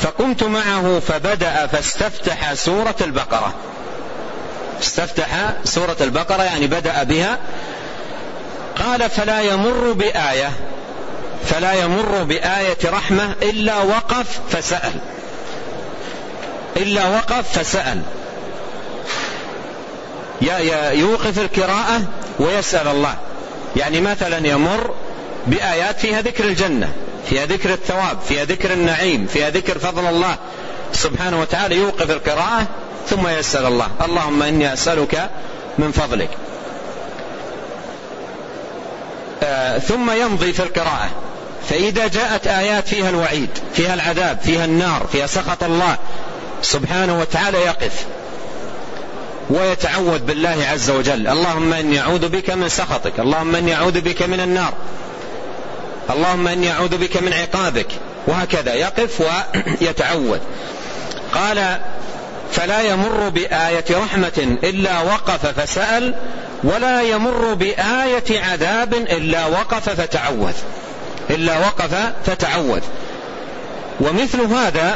فقمت معه فبدأ فاستفتح سورة البقرة. استفتح سورة البقرة يعني بدأ بها. قال فلا يمر بآية رحمة إلا وقف فسأل يوقف القراءة ويسأل الله. يعني مثلا يمر بآيات فيها ذكر الجنة، فيها ذكر الثواب، فيها ذكر النعيم، فيها ذكر فضل الله سبحانه وتعالى، يوقف القراءة ثم يسأل الله: اللهم إني أسألك من فضلك. ثم يمضي في القراءة. فإذا جاءت آيات فيها الوعيد، فيها العذاب، فيها النار، فيها سخط الله سبحانه وتعالى، يقف ويتعوذ بالله عز وجل: اللهم إني أعوذ بك من سخطك، اللهم إني أعوذ بك من النار، اللهم إني أعوذ بك من عقابك، وهكذا يقف ويتعوذ. قال: فلا يمر بآية رحمة إلا وقف فسأل، ولا يمر بآية عذاب إلا وقف فتعوذ. ومثل هذا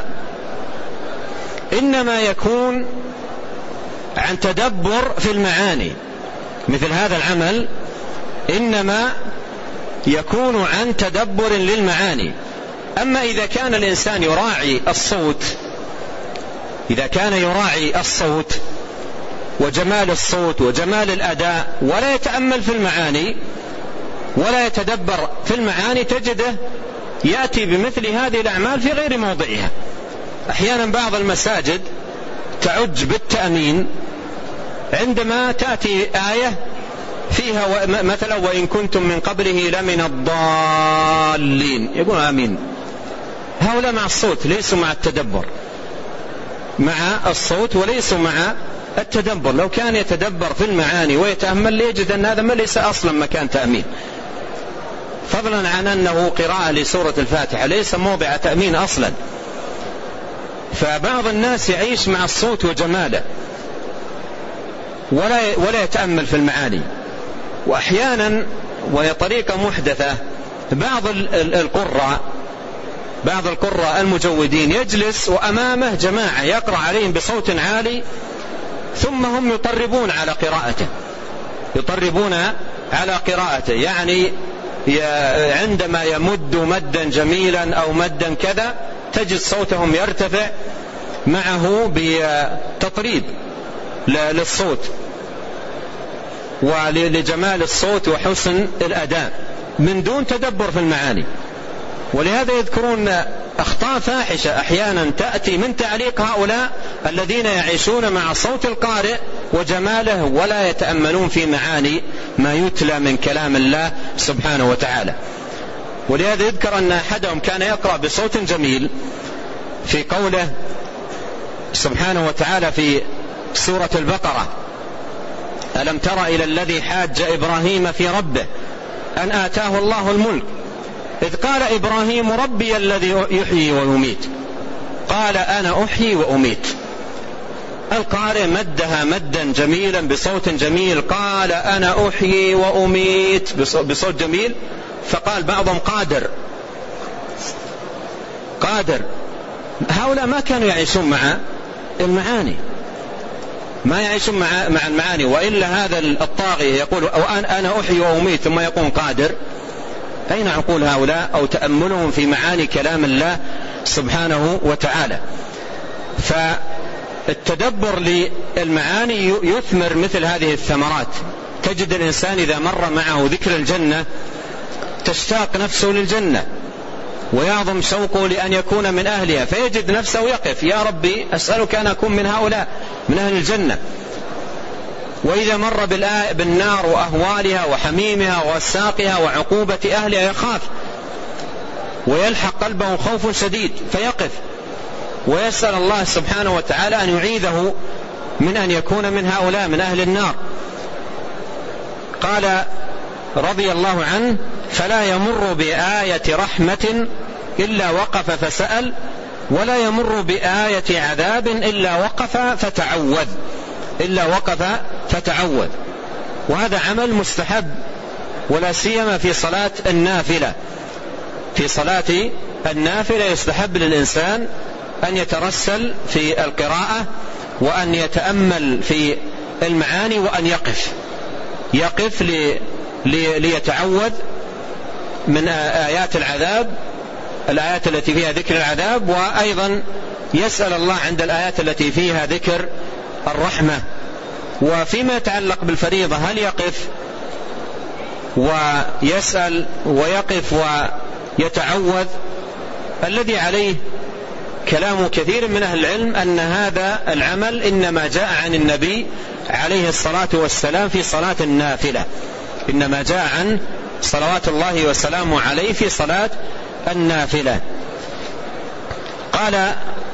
إنما يكون عن تدبر في المعاني. مثل هذا العمل إنما يكون عن تدبر للمعاني. أما إذا كان الإنسان يراعي الصوت وجمال الصوت وجمال الأداء ولا يتأمل في المعاني ولا يتدبر في المعاني، تجده يأتي بمثل هذه الأعمال في غير موضعها. أحيانا بعض المساجد تعج بالتأمين عندما تأتي آية فيها مثلا: وإن كنتم من قبله لمن الضالين، يقول آمين. هؤلاء مع الصوت ليسوا مع التدبر، مع الصوت وليسوا مع التدبر. لو كان يتدبر في المعاني ويتأمل ليجد أن هذا ما ليس أصلا مكان تأمين، فضلا عن أنه قراءة لسورة الفاتحة ليس موضع تأمين أصلا. فبعض الناس يعيش مع الصوت وجماله ولا يتأمل في المعاني. وأحيانا، وهي طريقة محدثة، بعض القراء المجودين يجلس وأمامه جماعة يقرأ عليهم بصوت عالي، ثم هم يطربون على قراءته، يعني عندما يمد مدا جميلا أو مدا كذا تجد صوتهم يرتفع معه بتطريب للصوت ولجمال الصوت وحسن الأداء من دون تدبر في المعاني. ولهذا يذكرون أخطاء فاحشة أحيانا تأتي من تعليق هؤلاء الذين يعيشون مع صوت القارئ وجماله ولا يتأملون في معاني ما يتلى من كلام الله سبحانه وتعالى. ولهذا يذكر أن أحدهم كان يقرأ بصوت جميل في قوله سبحانه وتعالى في سورة البقرة: ألم تر إلى الذي حاج إبراهيم في ربه أن آتاه الله الملك إذ قال إبراهيم ربي الذي يحيي ويميت قال أنا أحيي وأميت. القارئ مدها مدا جميلا بصوت جميل، قال أنا أحيي وأميت بصوت جميل، فقال بعضهم قادر. هؤلاء ما كانوا يعيشون مع المعاني، ما يعيشون مع المعاني. وإلا هذا الطاغية يقول أنا أحيي وأميت ثم يقول قادر. أين عقول هؤلاء أو تأملهم في معاني كلام الله سبحانه وتعالى؟ فالتدبر للمعاني يثمر مثل هذه الثمرات. تجد الإنسان إذا مر معه ذكر الجنة تشتاق نفسه للجنة ويعظم شوقه لأن يكون من أهلها، فيجد نفسه يقف: يا ربي أسألك أن أكون من هؤلاء من أهل الجنة. وإذا مر بالنار وأهوالها وحميمها ووساقها وعقوبة أهلها يخاف ويلحق قلبه خوف شديد، فيقف ويسأل الله سبحانه وتعالى أن يعيذه من أن يكون من هؤلاء من أهل النار. قال رضي الله عنه: فلا يمر بآية رحمة إلا وقف فسأل، ولا يمر بآية عذاب إلا وقف فتعوذ. وهذا عمل مستحب، ولا سيما في صلاة النافلة. في صلاة النافلة يستحب للإنسان أن يترسل في القراءة وأن يتأمل في المعاني وأن يقف ليتعوذ من آيات العذاب، الآيات التي فيها ذكر العذاب، وأيضا يسأل الله عند الآيات التي فيها ذكر الرحمة. وفيما يتعلق بالفريضة هل يقف ويسأل ويقف ويتعوذ؟ الذي عليه كلام كثير من أهل العلم أن هذا العمل إنما جاء عن النبي عليه الصلاة والسلام في صلاة النافلة، إنما جاء عن صلوات الله وسلامه عليه في صلاة النافلة. قال